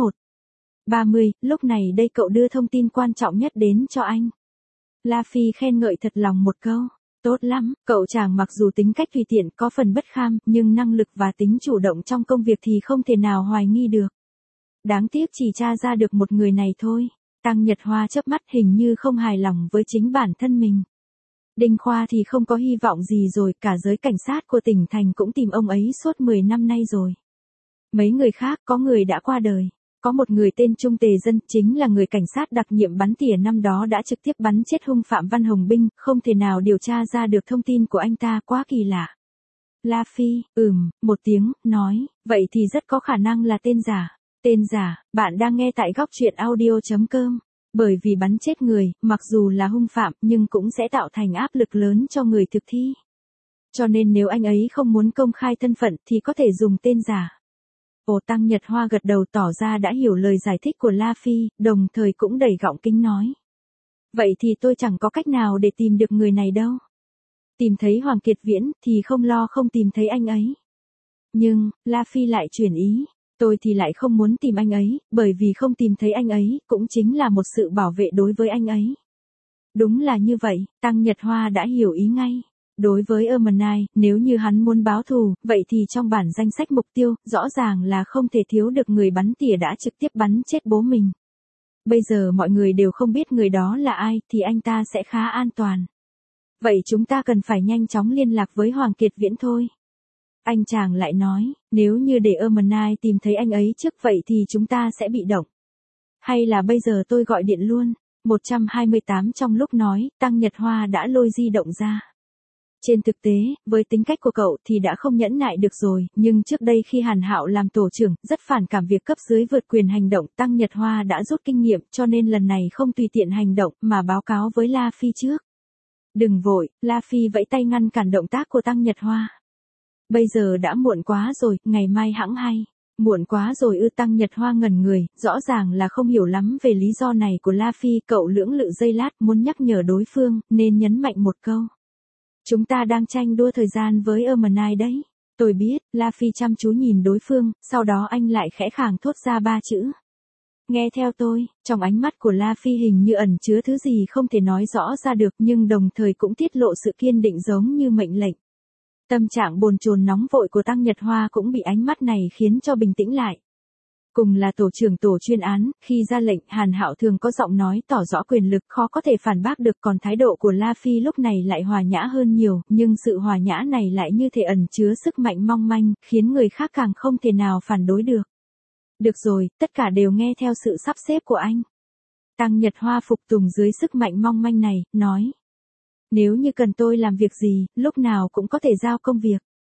130, lúc này đây cậu đưa thông tin quan trọng nhất đến cho anh. La Phi khen ngợi thật lòng một câu. Tốt lắm, cậu chàng mặc dù tính cách tùy tiện có phần bất kham, nhưng năng lực và tính chủ động trong công việc thì không thể nào hoài nghi được. Đáng tiếc chỉ tra ra được một người này thôi. Tăng Nhật Hoa chớp mắt, hình như không hài lòng với chính bản thân mình. Đinh Khoa thì không có hy vọng gì rồi, cả giới cảnh sát của tỉnh thành cũng tìm ông ấy suốt 10 năm nay rồi. Mấy người khác, có người đã qua đời. Có một người tên Trung Tề Dân, chính là người cảnh sát đặc nhiệm bắn tỉa năm đó đã trực tiếp bắn chết hung phạm Văn Hồng Binh, không thể nào điều tra ra được thông tin của anh ta, quá kỳ lạ. La Phi, một tiếng, nói, vậy thì rất có khả năng là tên giả. Tên giả, bạn đang nghe tại góc truyện audio.com. Bởi vì bắn chết người, mặc dù là hung phạm, nhưng cũng sẽ tạo thành áp lực lớn cho người thực thi. Cho nên nếu anh ấy không muốn công khai thân phận thì có thể dùng tên giả. Tăng Nhật Hoa gật đầu tỏ ra đã hiểu lời giải thích của La Phi, đồng thời cũng đầy gọng kính nói. Vậy thì tôi chẳng có cách nào để tìm được người này đâu. Tìm thấy Hoàng Kiệt Viễn thì không lo không tìm thấy anh ấy. Nhưng, La Phi lại chuyển ý. Tôi thì lại không muốn tìm anh ấy, bởi vì không tìm thấy anh ấy, cũng chính là một sự bảo vệ đối với anh ấy. Đúng là như vậy, Tăng Nhật Hoa đã hiểu ý ngay. Đối với Ermenai, nếu như hắn muốn báo thù, vậy thì trong bản danh sách mục tiêu, rõ ràng là không thể thiếu được người bắn tỉa đã trực tiếp bắn chết bố mình. Bây giờ mọi người đều không biết người đó là ai, thì anh ta sẽ khá an toàn. Vậy chúng ta cần phải nhanh chóng liên lạc với Hoàng Kiệt Viễn thôi. Anh chàng lại nói, nếu như để Ermenai tìm thấy anh ấy trước vậy thì chúng ta sẽ bị động. Hay là bây giờ tôi gọi điện luôn. 128 trong lúc nói, Tăng Nhật Hoa đã lôi di động ra. Trên thực tế, với tính cách của cậu thì đã không nhẫn nại được rồi, nhưng trước đây khi Hàn Hạo làm tổ trưởng, rất phản cảm việc cấp dưới vượt quyền hành động, Tăng Nhật Hoa đã rút kinh nghiệm, cho nên lần này không tùy tiện hành động, mà báo cáo với La Phi trước. Đừng vội, La Phi vẫy tay ngăn cản động tác của Tăng Nhật Hoa. Bây giờ đã muộn quá rồi, ngày mai hẵng hay. Muộn quá rồi ư? Tăng Nhật Hoa ngẩn người, rõ ràng là không hiểu lắm về lý do này của La Phi, cậu lưỡng lự giây lát muốn nhắc nhở đối phương, nên nhấn mạnh một câu. Chúng ta đang tranh đua thời gian với Ermenai đấy. Tôi biết, La Phi chăm chú nhìn đối phương, sau đó anh lại khẽ khàng thốt ra 3 chữ. Nghe theo tôi, trong ánh mắt của La Phi hình như ẩn chứa thứ gì không thể nói rõ ra được nhưng đồng thời cũng tiết lộ sự kiên định giống như mệnh lệnh. Tâm trạng bồn chồn nóng vội của Tăng Nhật Hoa cũng bị ánh mắt này khiến cho bình tĩnh lại. Cùng là tổ trưởng tổ chuyên án, khi ra lệnh, Hàn Hạo thường có giọng nói tỏ rõ quyền lực, khó có thể phản bác được, còn thái độ của La Phi lúc này lại hòa nhã hơn nhiều, nhưng sự hòa nhã này lại như thể ẩn chứa sức mạnh mong manh, khiến người khác càng không thể nào phản đối được. Được rồi, tất cả đều nghe theo sự sắp xếp của anh. Tăng Nhật Hoa phục tùng dưới sức mạnh mong manh này, nói. Nếu như cần tôi làm việc gì, lúc nào cũng có thể giao công việc.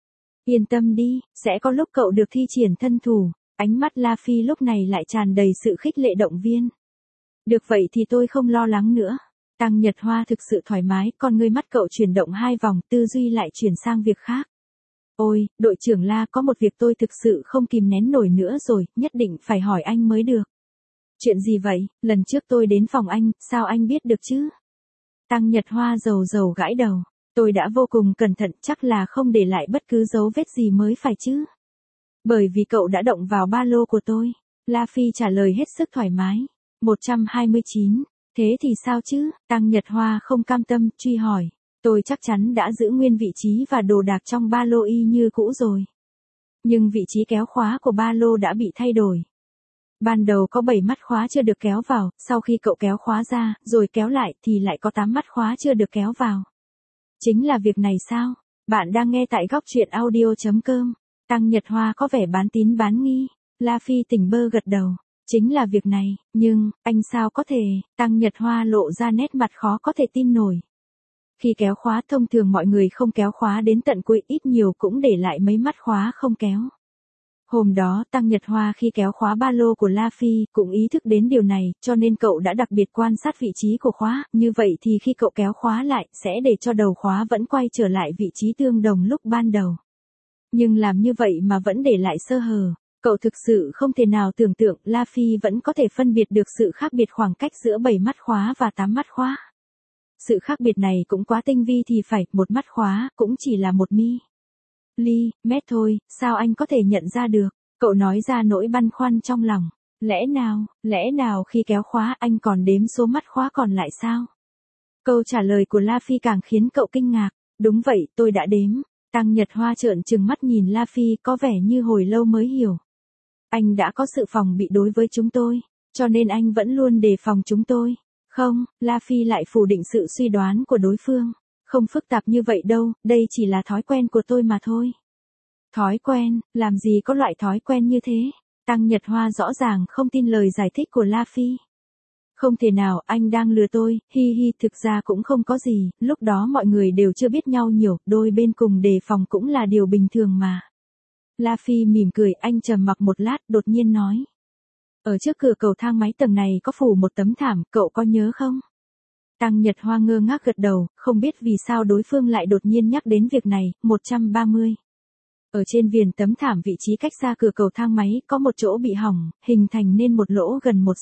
Yên tâm đi, sẽ có lúc cậu được thi triển thân thủ. Ánh mắt La Phi lúc này lại tràn đầy sự khích lệ động viên. Được vậy thì tôi không lo lắng nữa. Tăng Nhật Hoa thực sự thoải mái, con ngươi mắt cậu chuyển động 2 vòng, tư duy lại chuyển sang việc khác. Ôi, đội trưởng La, có một việc tôi thực sự không kìm nén nổi nữa rồi, nhất định phải hỏi anh mới được. Chuyện gì vậy? Lần trước tôi đến phòng anh, sao anh biết được chứ? Tăng Nhật Hoa rầu rầu gãi đầu. Tôi đã vô cùng cẩn thận, chắc là không để lại bất cứ dấu vết gì mới phải chứ. Bởi vì cậu đã động vào ba lô của tôi. La Phi trả lời hết sức thoải mái. 129. Thế thì sao chứ? Tăng Nhật Hoa không cam tâm, truy hỏi. Tôi chắc chắn đã giữ nguyên vị trí và đồ đạc trong ba lô y như cũ rồi. Nhưng vị trí kéo khóa của ba lô đã bị thay đổi. Ban đầu có 7 mắt khóa chưa được kéo vào, sau khi cậu kéo khóa ra, rồi kéo lại thì lại có 8 mắt khóa chưa được kéo vào. Chính là việc này sao? Bạn đang nghe tại góc truyện audio.com. Tăng Nhật Hoa có vẻ bán tín bán nghi. La Phi tỉnh bơ gật đầu. Chính là việc này, nhưng, anh sao có thể? Tăng Nhật Hoa lộ ra nét mặt khó có thể tin nổi. Khi kéo khóa thông thường mọi người không kéo khóa đến tận cuối, ít nhiều cũng để lại mấy mắt khóa không kéo. Hôm đó Tăng Nhật Hoa khi kéo khóa ba lô của La Phi cũng ý thức đến điều này, cho nên cậu đã đặc biệt quan sát vị trí của khóa, như vậy thì khi cậu kéo khóa lại sẽ để cho đầu khóa vẫn quay trở lại vị trí tương đồng lúc ban đầu. Nhưng làm như vậy mà vẫn để lại sơ hở. Cậu thực sự không thể nào tưởng tượng La Phi vẫn có thể phân biệt được sự khác biệt khoảng cách giữa 7 mắt khóa và 8 mắt khóa. Sự khác biệt này cũng quá tinh vi thì phải, một mắt khóa cũng chỉ là 1 mét thôi, sao anh có thể nhận ra được? Cậu nói ra nỗi băn khoăn trong lòng. Lẽ nào khi kéo khóa anh còn đếm số mắt khóa còn lại sao? Câu trả lời của La Phi càng khiến cậu kinh ngạc. Đúng vậy, tôi đã đếm. Tăng Nhật Hoa trợn trừng mắt nhìn La Phi có vẻ như hồi lâu mới hiểu. Anh đã có sự phòng bị đối với chúng tôi, cho nên anh vẫn luôn đề phòng chúng tôi. Không, La Phi lại phủ định sự suy đoán của đối phương. Không phức tạp như vậy đâu, đây chỉ là thói quen của tôi mà thôi. Thói quen, làm gì có loại thói quen như thế? Tăng Nhật Hoa rõ ràng không tin lời giải thích của La Phi. Không thể nào, anh đang lừa tôi, hi hi, thực ra cũng không có gì, lúc đó mọi người đều chưa biết nhau nhiều, đôi bên cùng đề phòng cũng là điều bình thường mà. La Phi mỉm cười, anh trầm mặc một lát, đột nhiên nói. Ở trước cửa cầu thang máy tầng này có phủ một tấm thảm, cậu có nhớ không? Tăng Nhật Hoa ngơ ngác gật đầu, không biết vì sao đối phương lại đột nhiên nhắc đến việc này. 130. Ở trên viền tấm thảm vị trí cách xa cửa cầu thang máy có một chỗ bị hỏng, hình thành nên một lỗ gần 1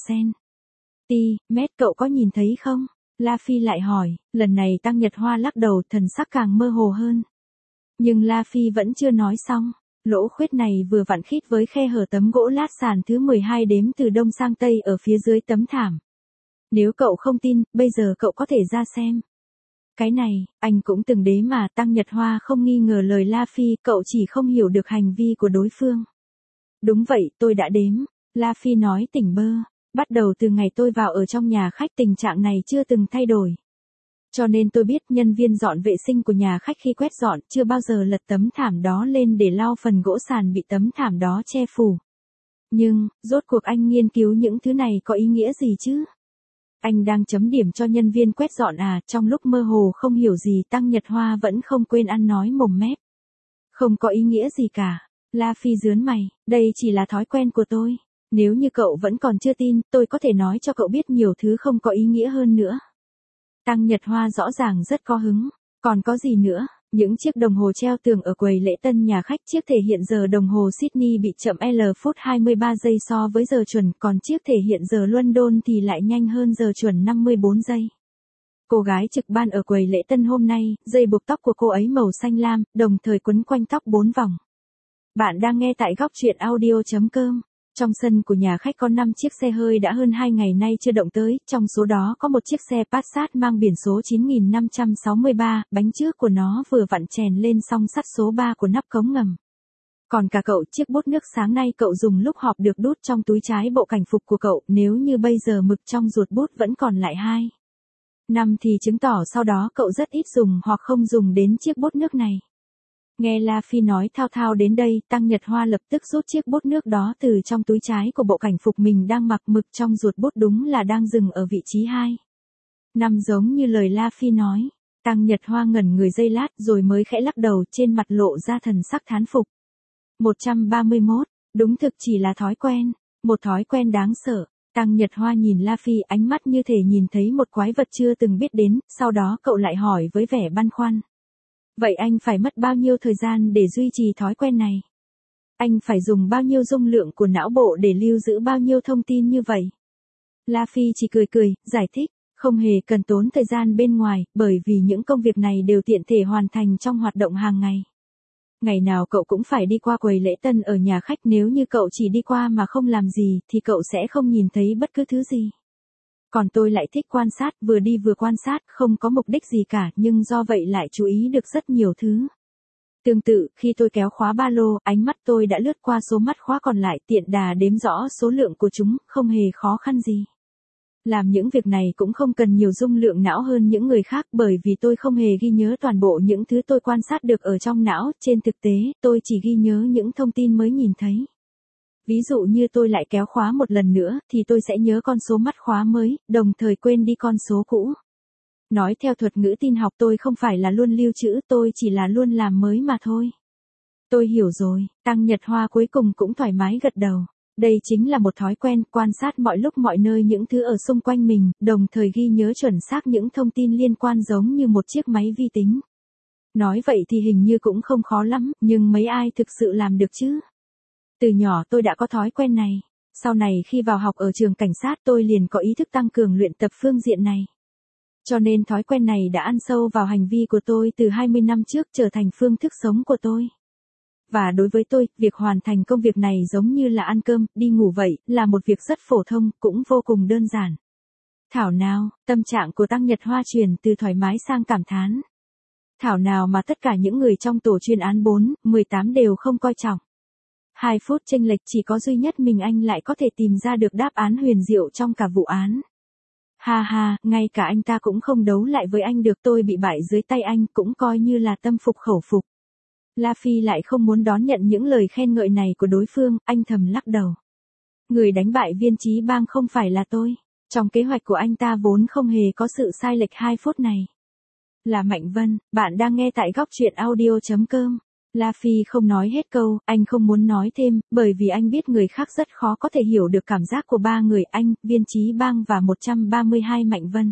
cm, cậu có nhìn thấy không? La Phi lại hỏi, lần này Tăng Nhật Hoa lắc đầu, thần sắc càng mơ hồ hơn. Nhưng La Phi vẫn chưa nói xong. Lỗ khuyết này vừa vặn khít với khe hở tấm gỗ lát sàn thứ 12 đếm từ đông sang tây ở phía dưới tấm thảm. Nếu cậu không tin, bây giờ cậu có thể ra xem. Cái này, anh cũng từng đếm mà. Tăng Nhật Hoa không nghi ngờ lời La Phi, cậu chỉ không hiểu được hành vi của đối phương. Đúng vậy, tôi đã đếm. La Phi nói tỉnh bơ. Bắt đầu từ ngày tôi vào ở trong nhà khách tình trạng này chưa từng thay đổi. Cho nên tôi biết nhân viên dọn vệ sinh của nhà khách khi quét dọn chưa bao giờ lật tấm thảm đó lên để lau phần gỗ sàn bị tấm thảm đó che phủ. Nhưng, rốt cuộc anh nghiên cứu những thứ này có ý nghĩa gì chứ? Anh đang chấm điểm cho nhân viên quét dọn à? Trong lúc mơ hồ không hiểu gì, Tăng Nhật Hoa vẫn không quên ăn nói mồm mép. Không có ý nghĩa gì cả. La Phi rướn mày, đây chỉ là thói quen của tôi. Nếu như cậu vẫn còn chưa tin, tôi có thể nói cho cậu biết nhiều thứ không có ý nghĩa hơn nữa. Tăng Nhật Hoa rõ ràng rất có hứng. Còn có gì nữa? Những chiếc đồng hồ treo tường ở quầy lễ tân nhà khách, chiếc thể hiện giờ đồng hồ Sydney bị chậm L phút 23 giây so với giờ chuẩn, còn chiếc thể hiện giờ London thì lại nhanh hơn giờ chuẩn 54 giây. Cô gái trực ban ở quầy lễ tân hôm nay, dây buộc tóc của cô ấy màu xanh lam, đồng thời quấn quanh tóc 4 vòng. Bạn đang nghe tại góc truyện audio.com. Trong sân của nhà khách có 5 chiếc xe hơi đã hơn 2 ngày nay chưa động tới, trong số đó có một chiếc xe Passat mang biển số 9563, bánh trước của nó vừa vặn chèn lên song sắt số 3 của nắp cống ngầm. Còn cả cậu, chiếc bút nước sáng nay cậu dùng lúc họp được đút trong túi trái bộ cảnh phục của cậu, nếu như bây giờ mực trong ruột bút vẫn còn lại 2 năm thì chứng tỏ sau đó cậu rất ít dùng hoặc không dùng đến chiếc bút nước này. Nghe La Phi nói thao thao đến đây, Tăng Nhật Hoa lập tức rút chiếc bút nước đó từ trong túi trái của bộ cảnh phục mình đang mặc, mực trong ruột bút đúng là đang dừng ở vị trí 2 năm giống như lời La Phi nói. Tăng Nhật Hoa ngẩn người giây lát rồi mới khẽ lắc đầu, trên mặt lộ ra thần sắc thán phục. 131, đúng thực chỉ là thói quen, một thói quen đáng sợ. Tăng Nhật Hoa nhìn La Phi, ánh mắt như thể nhìn thấy một quái vật chưa từng biết đến, sau đó cậu lại hỏi với vẻ băn khoăn. Vậy anh phải mất bao nhiêu thời gian để duy trì thói quen này? Anh phải dùng bao nhiêu dung lượng của não bộ để lưu giữ bao nhiêu thông tin như vậy? La Phi chỉ cười cười, giải thích, không hề cần tốn thời gian bên ngoài, bởi vì những công việc này đều tiện thể hoàn thành trong hoạt động hàng ngày. Ngày nào cậu cũng phải đi qua quầy lễ tân ở nhà khách, nếu như cậu chỉ đi qua mà không làm gì thì cậu sẽ không nhìn thấy bất cứ thứ gì. Còn tôi lại thích quan sát, vừa đi vừa quan sát, không có mục đích gì cả, nhưng do vậy lại chú ý được rất nhiều thứ. Tương tự, khi tôi kéo khóa ba lô, ánh mắt tôi đã lướt qua số mắt khóa còn lại, tiện đà đếm rõ số lượng của chúng, không hề khó khăn gì. Làm những việc này cũng không cần nhiều dung lượng não hơn những người khác, bởi vì tôi không hề ghi nhớ toàn bộ những thứ tôi quan sát được ở trong não, trên thực tế, tôi chỉ ghi nhớ những thông tin mới nhìn thấy. Ví dụ như tôi lại kéo khóa một lần nữa, thì tôi sẽ nhớ con số mắt khóa mới, đồng thời quên đi con số cũ. Nói theo thuật ngữ tin học, tôi không phải là luôn lưu trữ, tôi chỉ là luôn làm mới mà thôi. Tôi hiểu rồi, Tăng Nhật Hoa cuối cùng cũng thoải mái gật đầu. Đây chính là một thói quen, quan sát mọi lúc mọi nơi những thứ ở xung quanh mình, đồng thời ghi nhớ chuẩn xác những thông tin liên quan giống như một chiếc máy vi tính. Nói vậy thì hình như cũng không khó lắm, nhưng mấy ai thực sự làm được chứ? Từ nhỏ tôi đã có thói quen này. Sau này khi vào học ở trường cảnh sát tôi liền có ý thức tăng cường luyện tập phương diện này. Cho nên thói quen này đã ăn sâu vào hành vi của tôi từ 20 năm trước, trở thành phương thức sống của tôi. Và đối với tôi, việc hoàn thành công việc này giống như là ăn cơm, đi ngủ vậy, là một việc rất phổ thông, cũng vô cùng đơn giản. Thảo nào, tâm trạng của Tăng Nhật Hoa chuyển từ thoải mái sang cảm thán. Thảo nào mà tất cả những người trong tổ chuyên án 4/18 đều không coi trọng. 2 phút chênh lệch, chỉ có duy nhất mình anh lại có thể tìm ra được đáp án huyền diệu trong cả vụ án. Ha ha, ngay cả anh ta cũng không đấu lại với anh được, tôi bị bại dưới tay anh cũng coi như là tâm phục khẩu phục. La Phi lại không muốn đón nhận những lời khen ngợi này của đối phương, anh thầm lắc đầu. Người đánh bại Viên Chí Bang không phải là tôi. Trong kế hoạch của anh ta vốn không hề có sự sai lệch 2 phút này. Là Mạnh Vân, bạn đang nghe tại góc truyện audio.com. La Phi không nói hết câu, anh không muốn nói thêm, bởi vì anh biết người khác rất khó có thể hiểu được cảm giác của ba người anh, Viên Chí Bang và 132 Mạnh Vân.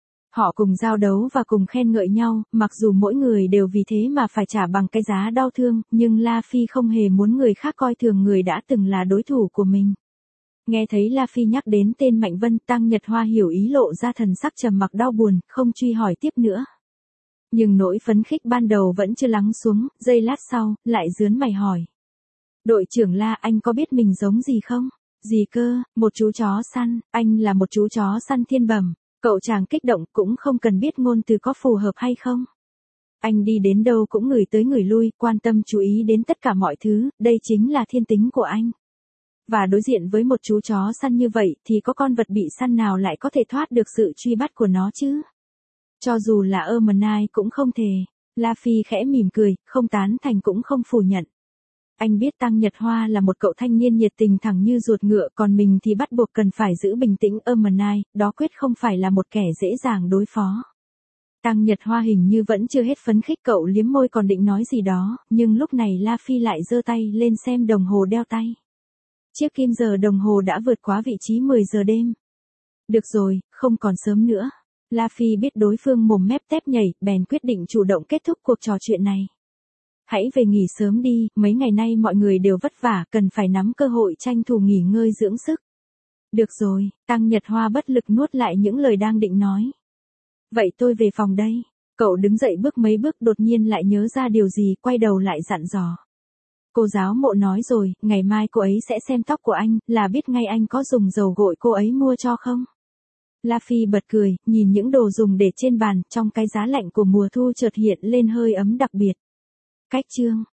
Họ cùng giao đấu và cùng khen ngợi nhau, mặc dù mỗi người đều vì thế mà phải trả bằng cái giá đau thương, nhưng La Phi không hề muốn người khác coi thường người đã từng là đối thủ của mình. Nghe thấy La Phi nhắc đến tên Mạnh Vân, Tăng Nhật Hoa hiểu ý, lộ ra thần sắc trầm mặc đau buồn, không truy hỏi tiếp nữa. Nhưng nỗi phấn khích ban đầu vẫn chưa lắng xuống, giây lát sau, lại rướn mày hỏi. Đội trưởng La, anh có biết mình giống gì không? Gì cơ, một chú chó săn, anh là một chú chó săn thiên bẩm. Cậu chàng kích động, cũng không cần biết ngôn từ có phù hợp hay không. Anh đi đến đâu cũng ngửi tới ngửi lui, quan tâm chú ý đến tất cả mọi thứ, đây chính là thiên tính của anh. Và đối diện với một chú chó săn như vậy thì có con vật bị săn nào lại có thể thoát được sự truy bắt của nó chứ? Cho dù là Ermenai cũng không thể. La Phi khẽ mỉm cười, không tán thành cũng không phủ nhận. Anh biết Tăng Nhật Hoa là một cậu thanh niên nhiệt tình thẳng như ruột ngựa, còn mình thì bắt buộc cần phải giữ bình tĩnh. Ermenai, đó quyết không phải là một kẻ dễ dàng đối phó. Tăng Nhật Hoa hình như vẫn chưa hết phấn khích, cậu liếm môi còn định nói gì đó, nhưng lúc này La Phi lại giơ tay lên xem đồng hồ đeo tay. Chiếc kim giờ đồng hồ đã vượt quá vị trí 10 giờ đêm. Được rồi, không còn sớm nữa. La Phi biết đối phương mồm mép tép nhảy, bèn quyết định chủ động kết thúc cuộc trò chuyện này. Hãy về nghỉ sớm đi, mấy ngày nay mọi người đều vất vả, cần phải nắm cơ hội tranh thủ nghỉ ngơi dưỡng sức. Được rồi, Tăng Nhật Hoa bất lực nuốt lại những lời đang định nói. Vậy tôi về phòng đây. Cậu đứng dậy bước mấy bước, đột nhiên lại nhớ ra điều gì, quay đầu lại dặn dò. Cô giáo Mộ nói rồi, ngày mai cô ấy sẽ xem tóc của anh, là biết ngay anh có dùng dầu gội cô ấy mua cho không? La Phi bật cười, nhìn những đồ dùng để trên bàn, trong cái giá lạnh của mùa thu chợt hiện lên hơi ấm đặc biệt. Cách chương